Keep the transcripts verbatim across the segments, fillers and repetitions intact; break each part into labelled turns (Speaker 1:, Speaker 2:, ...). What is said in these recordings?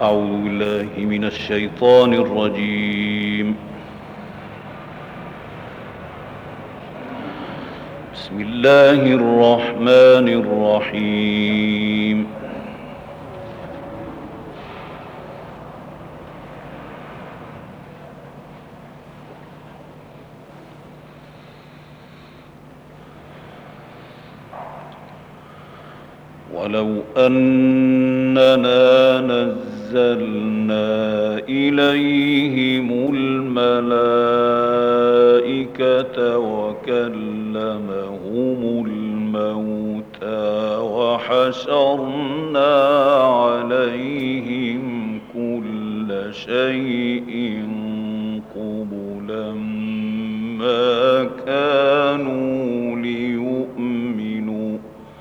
Speaker 1: أعوذ بالله من الشيطان الرجيم. بسم الله الرحمن الرحيم. ولو أننا نزلنا إليهم الملائكة وكلمهم الموتى وحشرنا عليهم كل شيء قبلا ما كانوا ليؤمنوا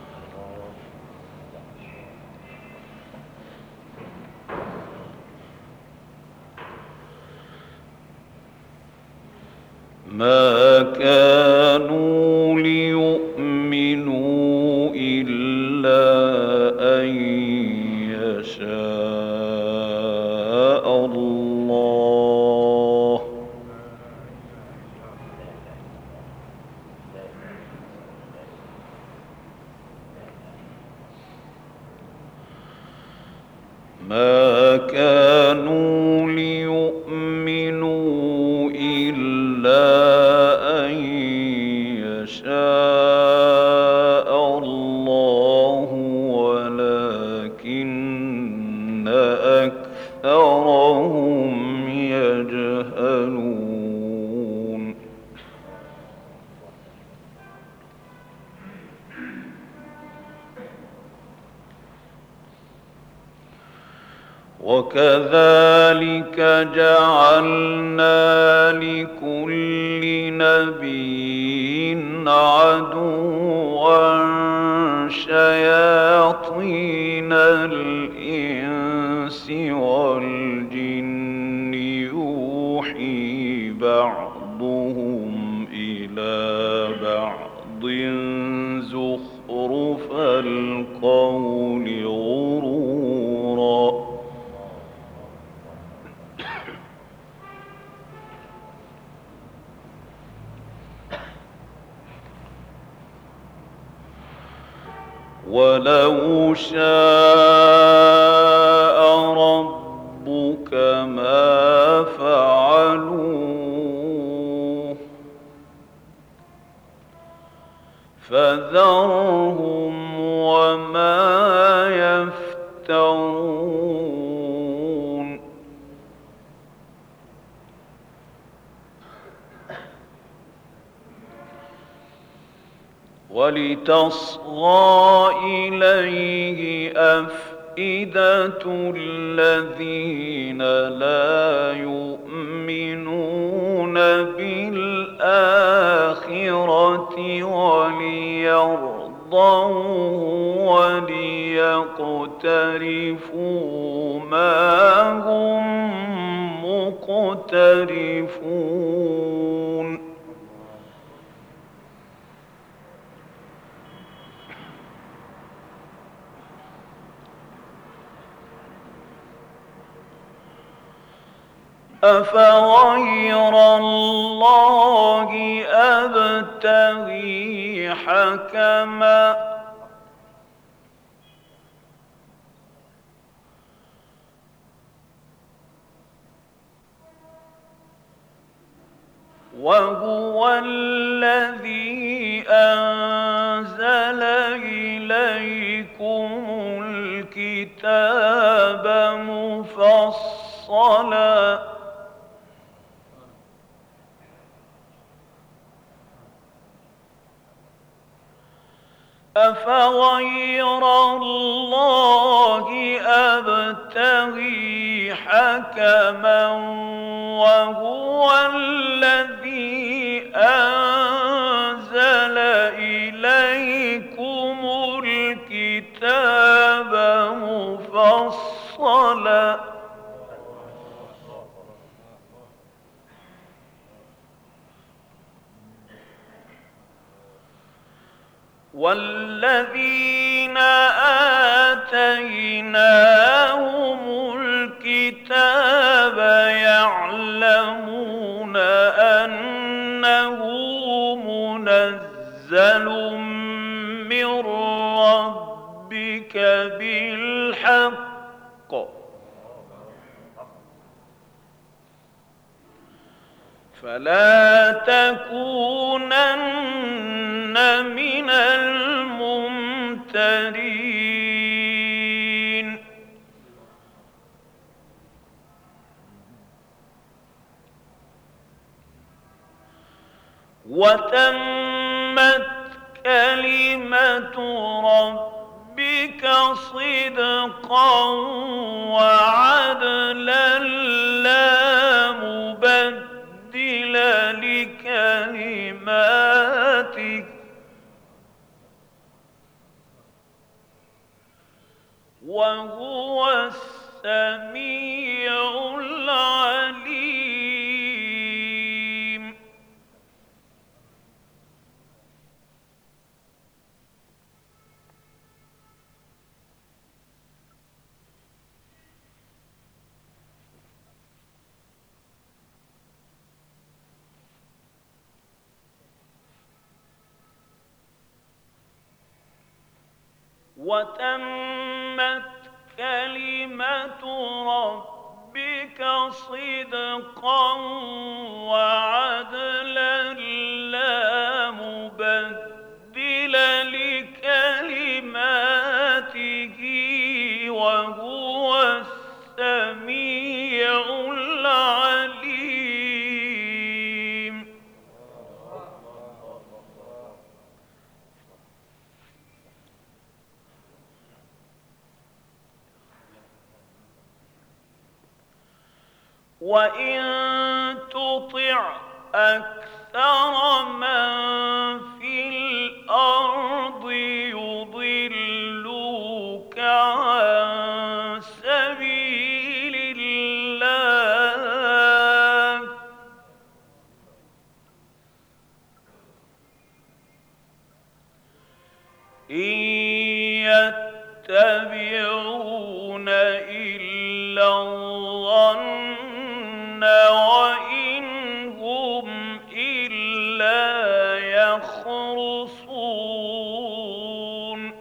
Speaker 1: ما كانوا ليؤمنوا إلا أن يشاء الله ما كانوا ليؤمنوا إلا أن يشاء الله ولكن أكثرهم يجهلون وكذلك جعلنا لكل نبي عدوا شياطين الإنس والجن يوحي بعضهم إلى بعض زخرف القول غرورا ولو شاء ربك ما فعلوه فذرهم وما يفترون ولتصغى إليه أفئدة الذين لا يؤمنون بالآخرة وليرضوه وليقترفوا ما هم مقترفون أفغير الله أبتغي حكما وهو الذي أنزل إليكم الكتاب مفصلا أفغير الله أبتغي حكما وهو الذي أنزل إليكم الكتاب مفصلا والذين آتيناهم الكتاب يعلمون أنه منزل من ربك بالحق فلا تكونن من الممترين وتمت كلمة ربك صدقا وعدلا لا مبدل لكلماتك وهو السميع العليم وتمت كلمة ربك صدقا وعدلا لا مبدل لكلماته وهو السميع العليم وإن تطع أكثر من في الأرض يضلوك عن سبيل الله إن يتبعون إلا الظن وإن هم إلا يخرصون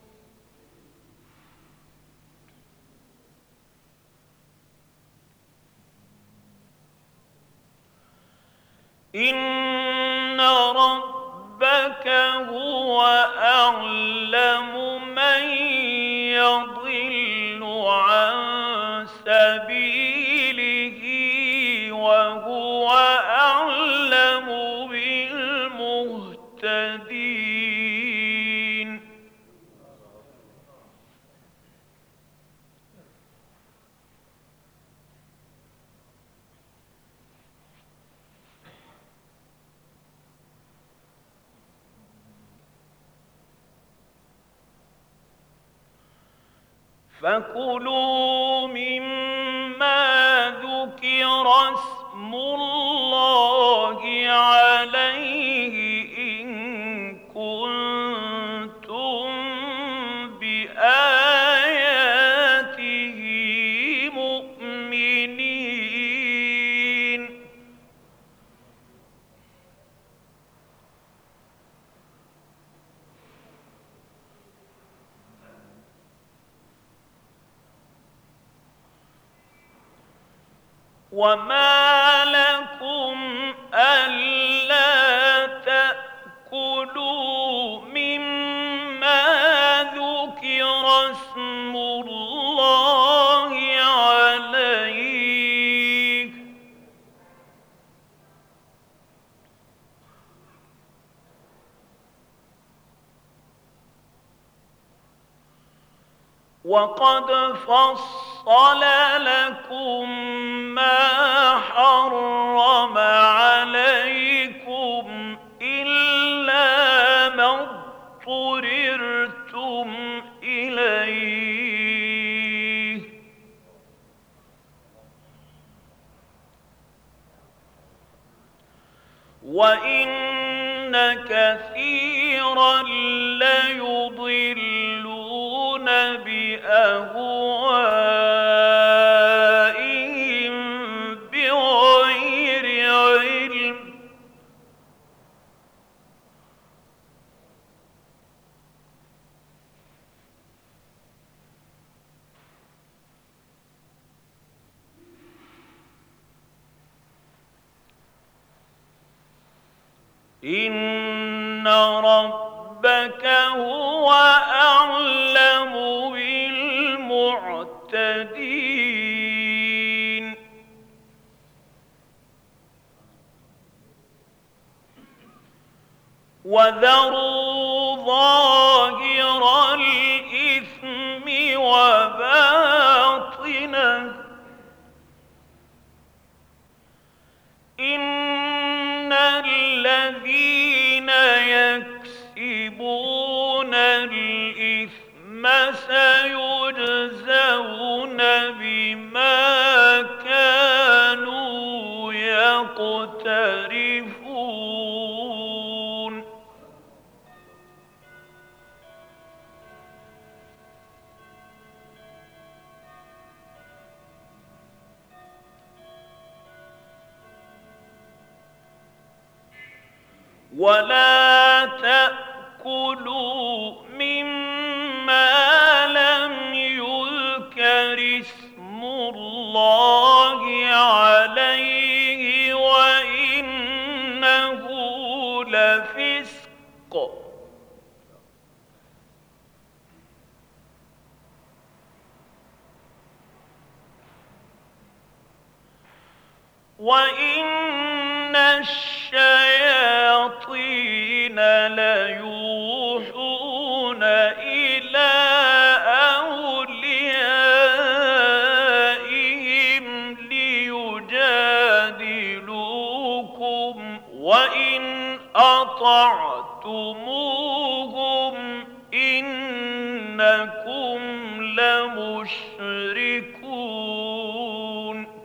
Speaker 1: إن ربك هو أعلم من يضل عن سبيله وهو أعلم بالمهتدين فكلوا مما ذكر اسم الله عليه إن كنتم بآياته مؤمنين وما لكم ألا تأكلوا مما ذكر اسم الله عليه وقد فصل لكم ما حرم عليكم إلا ما اضطررتم إليه وإن كثيرا ليضلون بأهوائهم إن ربك هو أعلم بالمعتدين وذروا ظاهر الإثم وباطنه إن الذين يكسبون الإثم سيجزون بما كانوا يقترفون ولا تأكلوا مما لم يذكر اسم الله عليه وإنه لفسق وإن الشياطين ليوحون إلى أوليائهم ليجادلوكم وإن أطعتموهم إنكم لمشركون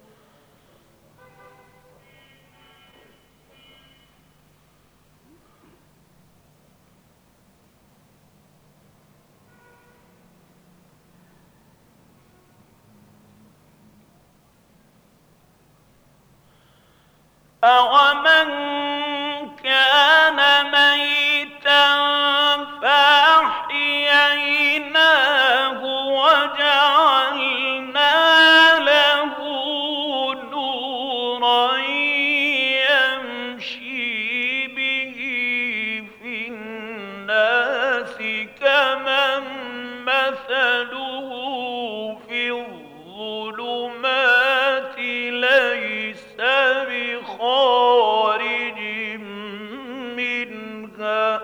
Speaker 1: أَوَمَنْ كَانَ مَيْتًا فَأَحْيَيْنَاهُ وَجَعَلْنَا لَهُ نُورًا يَمْشِي بِهِ فِي النَّاسِ كَمَنْ مَثَلُهُ فِي الظُّلُمَاتِ لَيْسَ بخارج منها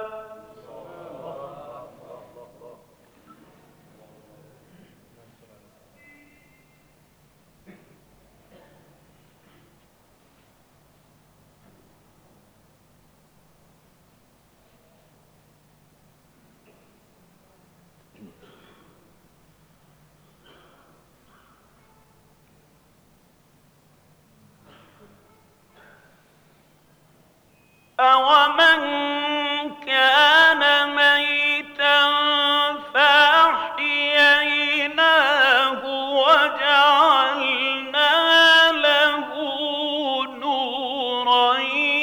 Speaker 1: أَوَمَنْ كَانَ مَيْتًا فَأَحْيَيْنَاهُ وَجَعَلْنَا لَهُ نُورًا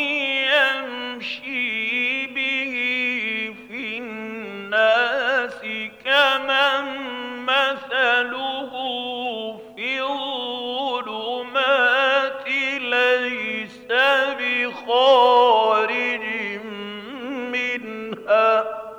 Speaker 1: يَمْشِي بِهِ فِي النَّاسِ كَمَنْ مَثَلُهُ فِي الظُّلُمَاتِ لَيْسَ بخارج منها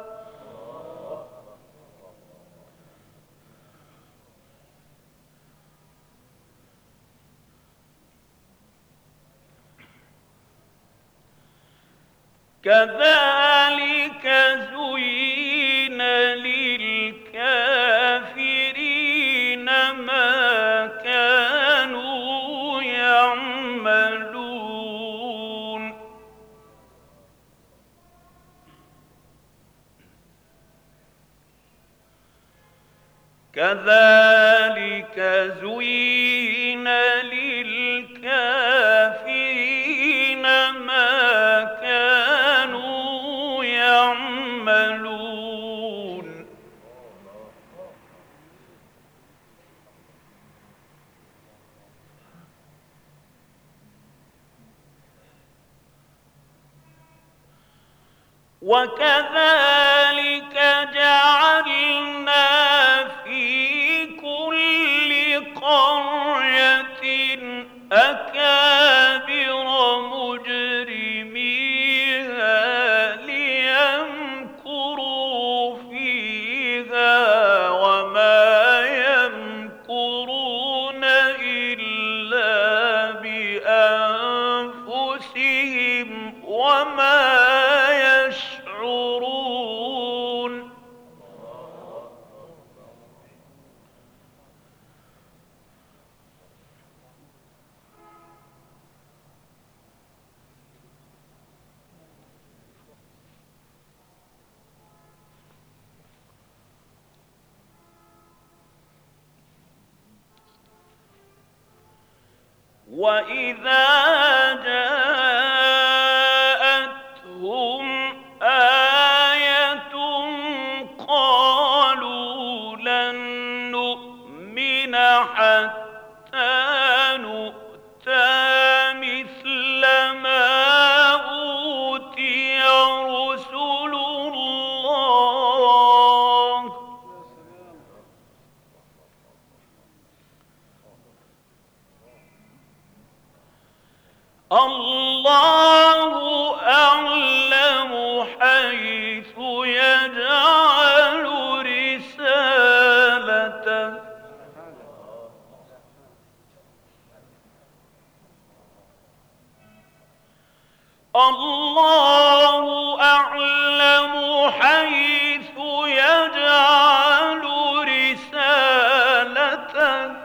Speaker 1: كذلك زين للكافرين ما كانوا يعملون كذلك زين للكافرين ما كانوا يعملون وكذلك جعلنا في كل قرية أكابر مجرميها وإذا جاءتهم آية قالوا لن نؤمن حتى نؤتى مثل ما أوتي رسل الله الله أعلم حيث يجعل رسالته الله أعلم حيث يجعل رسالته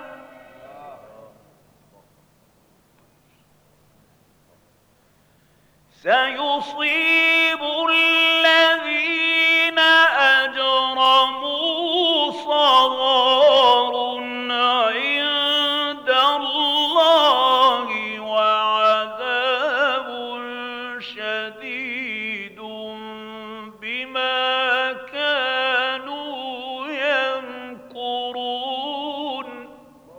Speaker 1: سيصيب الذين أجرموا صغار عند الله وعذاب شديد بما كانوا يمكرون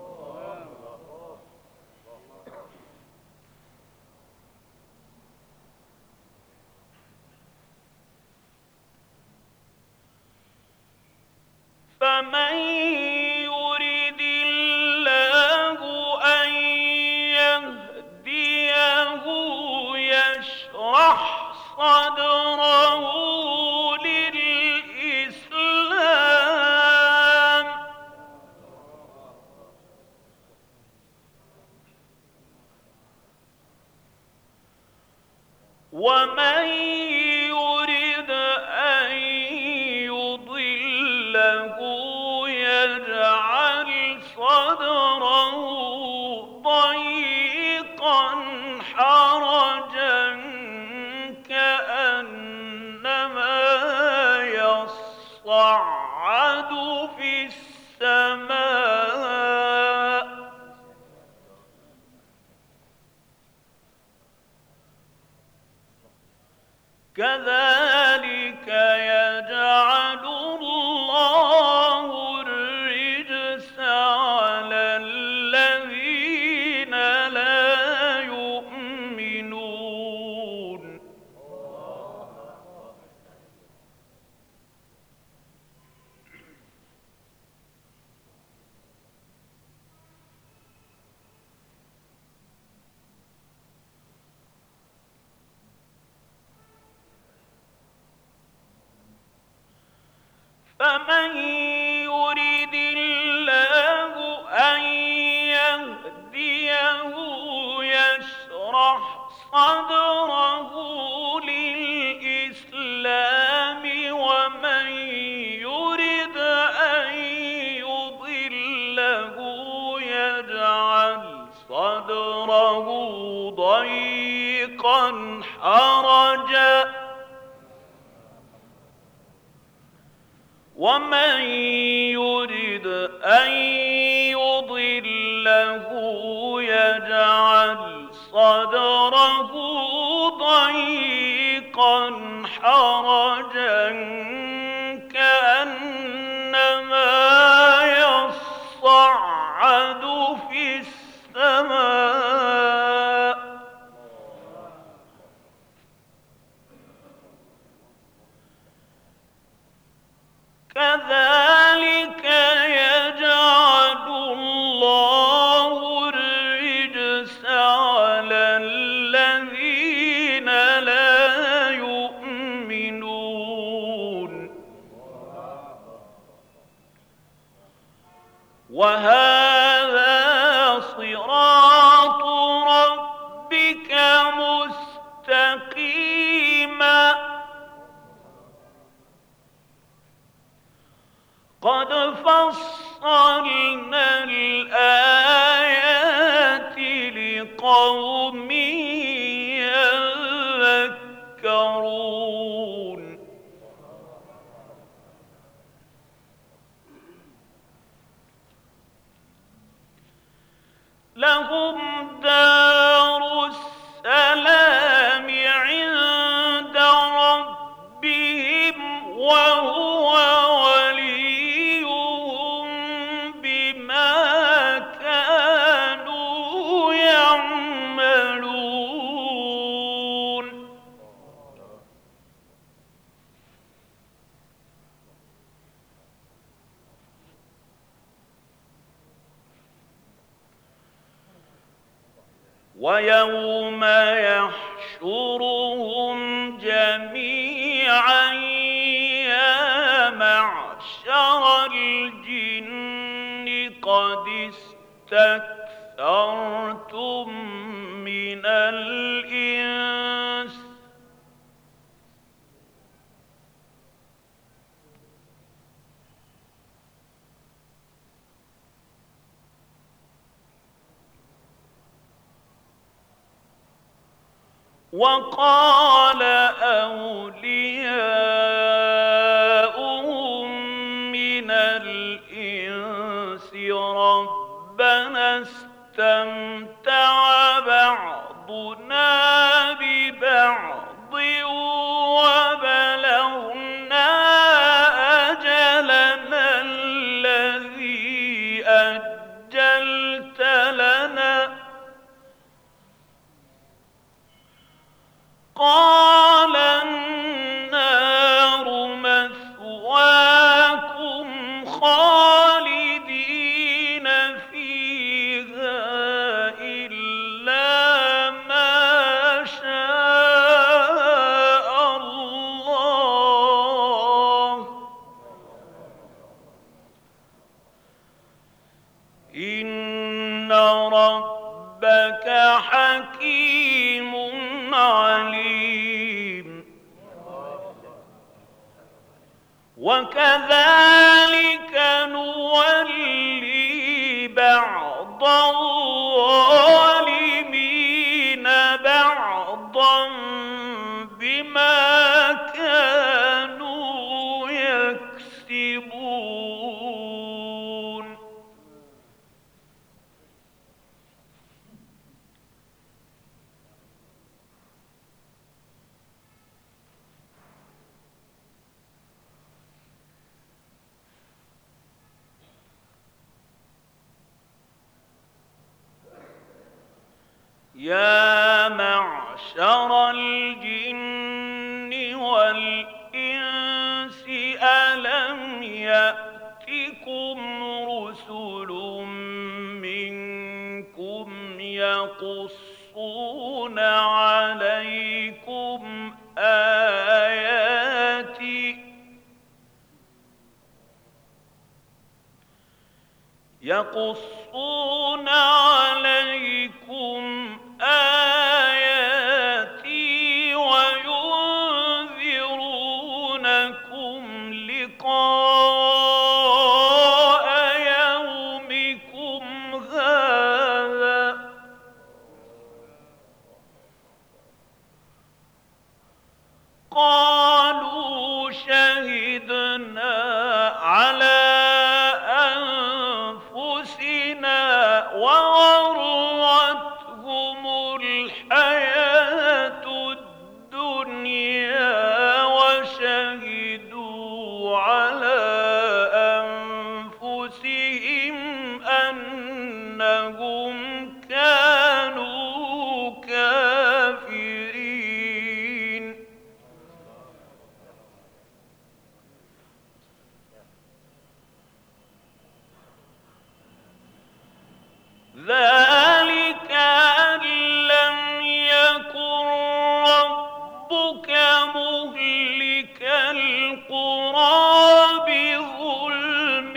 Speaker 1: فمن يرد الله أن يهديه يشرح صدره للإسلام ومن يرد أن يضله يجعل صدره ضيقا حرجا كأنما يصعد في السماء كذلك يجعل الله الرجس على الذين لا يؤمنون فمن يرد الله أن يهديه يشرح صدره للإسلام ومن يرد أن يضله يجعل صدره ضيقا حرجا ومن يرد أن يضله يجعل صدره ضيقا حرجا كأنما يصعد في السماء كذلك يجعل الله الرجس على الذين لا يؤمنون وهذا صراط ربك مستقيما قد فصلنا الآيات لقوم يذكرون لهم دار ويوم يحشرهم جميعا يا معشر الجن قد استكثرتم من الإنس وقال أولياؤهم من الإنس ربنا استمتع بعضنا ببعض وبلغنا أجلنا الذي أجلت لنا قال النار مثواكم خالدين فيها إلا ما شاء الله إن ربك حكيم عليم وكذلك نولي بعض الظالمين بعضا بما كانوا يكسبون يا معشر الجن والإنس ألم يأتكم رسل منكم يقصون عليكم آياتي يقصون عليكم آياتي وينذرونكم لقاء يومكم هذا قالوا شهدنا على وغرتهم الحياة الدنيا وشهدوا على أنفسهم أنهم كانوا كافرين ذلك أن لم يكن ربك مهلك القرى بظلم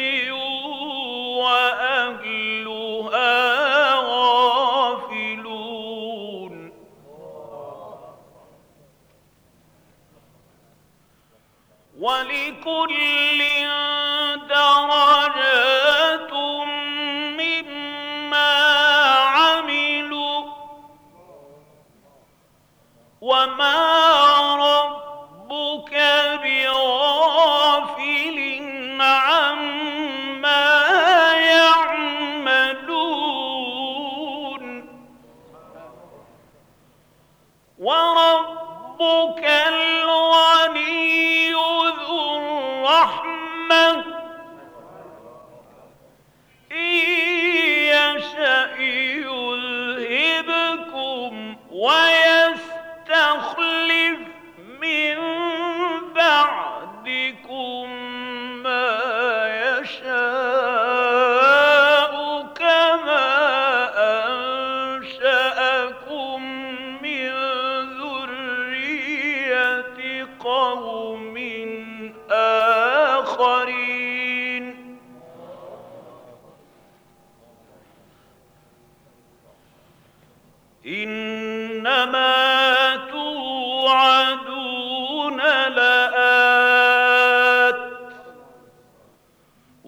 Speaker 1: وأهلها غافلون ولكل درجات وما ربك بغافل عما يعملون وربك الغني ذو الرحمة إن يشأ يذهبكم ويستخلف من بعدكم ما يشاء كما أنشأكم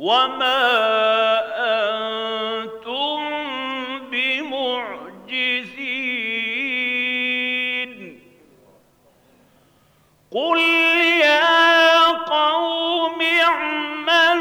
Speaker 1: وما أنتم بمعجزين قل يا قوم اعملوا